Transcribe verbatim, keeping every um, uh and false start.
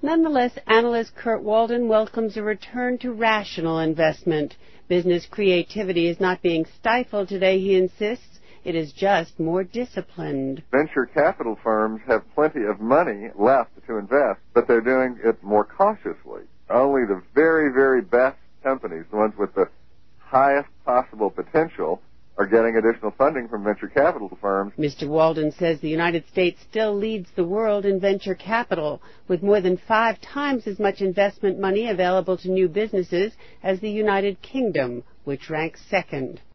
Nonetheless, analyst Kurt Walden welcomes a return to rational investment. Business creativity is not being stifled today, he insists. It is just more disciplined. Venture capital firms have plenty of money left to invest, but they're doing it more cautiously. Only the very, very best companies, the ones with the highest possible potential, are getting additional funding from venture capital firms. Mister Walden says the United States still leads the world in venture capital, with more than five times as much investment money available to new businesses as the United Kingdom, which ranks second.